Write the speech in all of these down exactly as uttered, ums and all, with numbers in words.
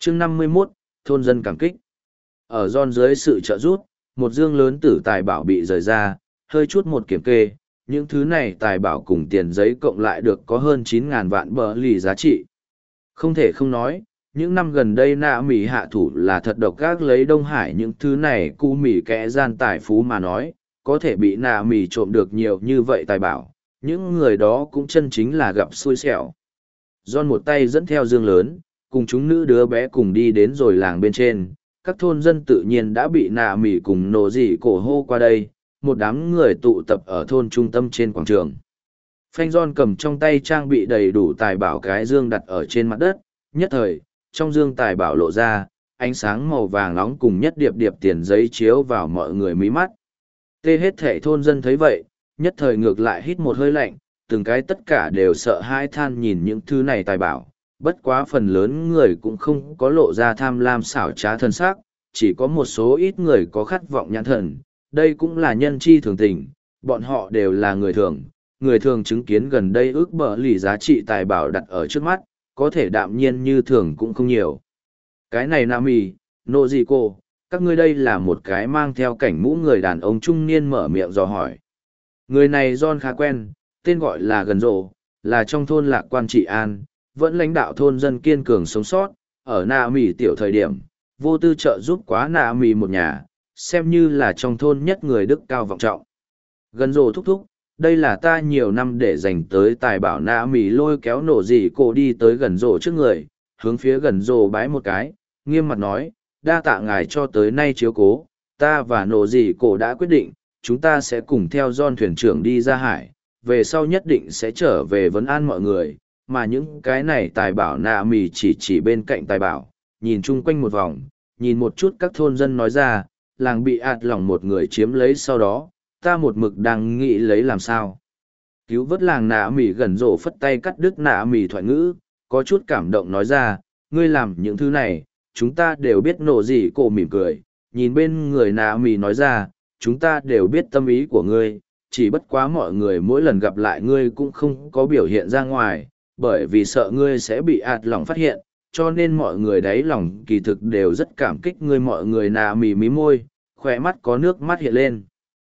chương năm mươi mốt, thôn dân cảm kích. Ở John dưới sự trợ giúp, một dương lớn tử tài bảo bị rời ra, hơi chút một kiểm kê, những thứ này tài bảo cùng tiền giấy cộng lại được có hơn chín ngàn vạn bờ lì giá trị. Không thể không nói, những năm gần đây nạ mỉ hạ thủ là thật độc ác, lấy Đông Hải những thứ này cu mỉ kẽ gian tài phú mà nói, có thể bị nạ mỉ trộm được nhiều như vậy tài bảo, những người đó cũng chân chính là gặp xui xẻo. John một tay dẫn theo dương lớn, cùng chúng nữ đứa bé cùng đi đến rồi làng bên trên, các thôn dân tự nhiên đã bị nạ mỉ cùng nổ dị cổ hô qua đây, một đám người tụ tập ở thôn trung tâm trên quảng trường. Phanh John cầm trong tay trang bị đầy đủ tài bảo cái dương đặt ở trên mặt đất, nhất thời, trong dương tài bảo lộ ra, ánh sáng màu vàng nóng cùng nhất điệp điệp tiền giấy chiếu vào mọi người mí mắt. Tê hết thể thôn dân thấy vậy, nhất thời ngược lại hít một hơi lạnh, từng cái tất cả đều sợ hãi than nhìn những thứ này tài bảo, bất quá phần lớn người cũng không có lộ ra tham lam xảo trá thân xác, chỉ có một số ít người có khát vọng nhãn thần, đây cũng là nhân chi thường tình, bọn họ đều là người thường, người thường chứng kiến gần đây ước bờ lì giá trị tài bảo đặt ở trước mắt, có thể đạm nhiên như thường cũng không nhiều. Cái này Nami, nô gì cô, các ngươi đây là một cái mang theo cảnh mũ người đàn ông trung niên mở miệng dò hỏi. Người này John khá quen, tên gọi là Gần Rộ, là trong thôn Lạc Quan Trị An, vẫn lãnh đạo thôn dân kiên cường sống sót, ở Nạ Mỉ tiểu thời điểm, vô tư trợ giúp quá Nạ Mỉ một nhà, xem như là trong thôn nhất người đức cao vọng trọng. Gần Rộ thúc thúc, đây là ta nhiều năm để dành tới tài bảo. Nạ Mỉ lôi kéo nổ dị cổ đi tới Gần Rộ trước người, hướng phía Gần Rộ bái một cái, nghiêm mặt nói, đa tạ ngài cho tới nay chiếu cố, ta và nổ dị cổ đã quyết định, chúng ta sẽ cùng theo John thuyền trưởng đi ra hải, về sau nhất định sẽ trở về vấn an mọi người, mà những cái này tài bảo. Nạ Mỉ chỉ chỉ bên cạnh tài bảo, nhìn chung quanh một vòng, nhìn một chút các thôn dân nói ra, làng bị ạt lỏng một người chiếm lấy, sau đó, ta một mực đang nghĩ lấy làm sao cứu vớt làng. Nạ Mỉ Gần Rộ phất tay cắt đứt Nạ Mỉ thoại ngữ, có chút cảm động nói ra, ngươi làm những thứ này, chúng ta đều biết. Nổ dị cổ mỉm cười, nhìn bên người Nạ Mỉ nói ra, chúng ta đều biết tâm ý của ngươi, chỉ bất quá mọi người mỗi lần gặp lại ngươi cũng không có biểu hiện ra ngoài, bởi vì sợ ngươi sẽ bị ạt lỏng phát hiện, cho nên mọi người đáy lòng kỳ thực đều rất cảm kích ngươi. Mọi người Nạ Mỉ mí môi, khỏe mắt có nước mắt hiện lên.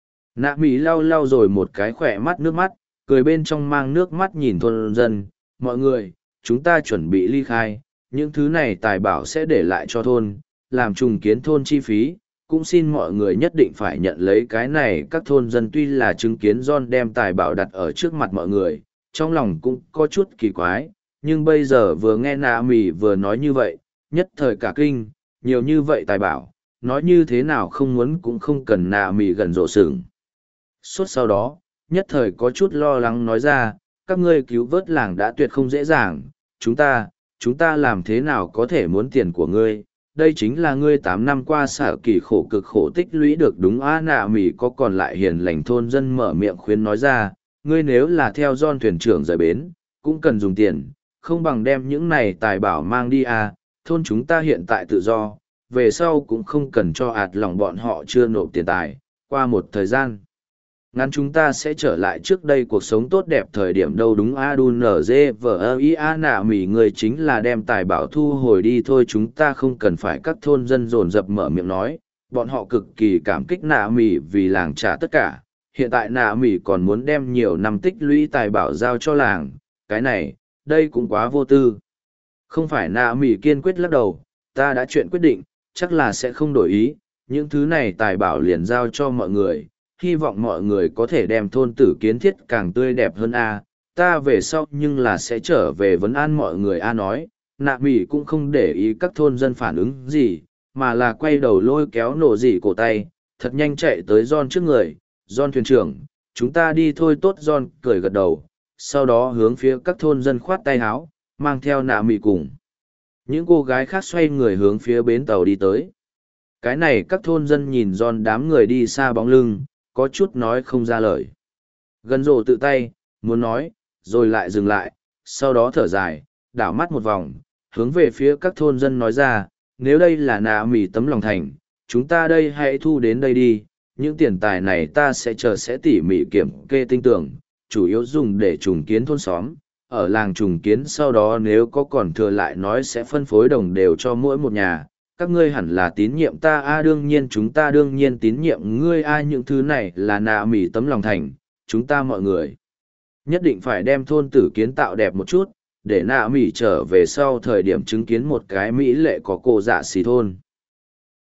Nạ Mỉ lau lau rồi một cái khỏe mắt nước mắt, cười bên trong mang nước mắt nhìn thôn dân, mọi người, chúng ta chuẩn bị ly khai, những thứ này tài bảo sẽ để lại cho thôn, làm trùng kiến thôn chi phí, cũng xin mọi người nhất định phải nhận lấy cái này. Các thôn dân tuy là chứng kiến John đem tài bảo đặt ở trước mặt mọi người, trong lòng cũng có chút kỳ quái, nhưng bây giờ vừa nghe Nạ Mỉ vừa nói như vậy, nhất thời cả kinh, nhiều như vậy tài bảo, nói như thế nào không muốn cũng không cần. Nạ Mỉ Gần Rộ sừng suốt, sau đó, nhất thời có chút lo lắng nói ra, các ngươi cứu vớt làng đã tuyệt không dễ dàng, chúng ta, chúng ta làm thế nào có thể muốn tiền của ngươi, đây chính là ngươi tám năm qua xả kỳ khổ cực khổ tích lũy được đúng á. Nạ Mỉ có còn lại hiền lành thôn dân mở miệng khuyên nói ra, ngươi nếu là theo John thuyền trưởng rời bến, cũng cần dùng tiền, không bằng đem những này tài bảo mang đi à, thôn chúng ta hiện tại tự do, về sau cũng không cần cho ạt lòng bọn họ chưa nộp tiền tài, qua một thời gian ngắn chúng ta sẽ trở lại trước đây cuộc sống tốt đẹp thời điểm đâu đúng a. Đun nở dê vờ ý a. Nạ Mỉ người chính là đem tài bảo thu hồi đi thôi, chúng ta không cần phải. Các thôn dân dồn dập mở miệng nói, bọn họ cực kỳ cảm kích Nạ Mỉ vì làng trả tất cả. Hiện tại Nạ Mỉ còn muốn đem nhiều năm tích lũy tài bảo giao cho làng, cái này, đây cũng quá vô tư. Không phải. Nạ Mỉ kiên quyết lắc đầu, ta đã chuyện quyết định, chắc là sẽ không đổi ý, những thứ này tài bảo liền giao cho mọi người, hy vọng mọi người có thể đem thôn tử kiến thiết càng tươi đẹp hơn a. Ta về sau nhưng là sẽ trở về vấn an mọi người a. Nói, Nạ Mỉ cũng không để ý các thôn dân phản ứng gì, mà là quay đầu lôi kéo nổ dị cổ tay, thật nhanh chạy tới John trước người. John thuyền trưởng, chúng ta đi thôi. Tốt. John cười gật đầu, sau đó hướng phía các thôn dân khoát tay háo, mang theo Nạ Mỉ cùng những cô gái khác xoay người hướng phía bến tàu đi tới. Cái này các thôn dân nhìn John đám người đi xa bóng lưng, có chút nói không ra lời. Gần Rộ tự tay, muốn nói, rồi lại dừng lại, sau đó thở dài, đảo mắt một vòng, hướng về phía các thôn dân nói ra, nếu đây là Nạ Mỉ tấm lòng thành, chúng ta đây hãy thu đến đây đi, những tiền tài này ta sẽ chờ sẽ tỉ mỉ kiểm kê tinh tưởng, chủ yếu dùng để trùng kiến thôn xóm, ở làng trùng kiến sau đó nếu có còn thừa lại nói sẽ phân phối đồng đều cho mỗi một nhà. Các ngươi hẳn là tín nhiệm ta a đương nhiên chúng ta đương nhiên tín nhiệm ngươi a những thứ này là nạ mỉ tấm lòng thành, chúng ta mọi người. Nhất định phải đem thôn tử kiến tạo đẹp một chút, để nạ mỉ trở về sau thời điểm chứng kiến một cái mỹ lệ có cô dạ xì thôn.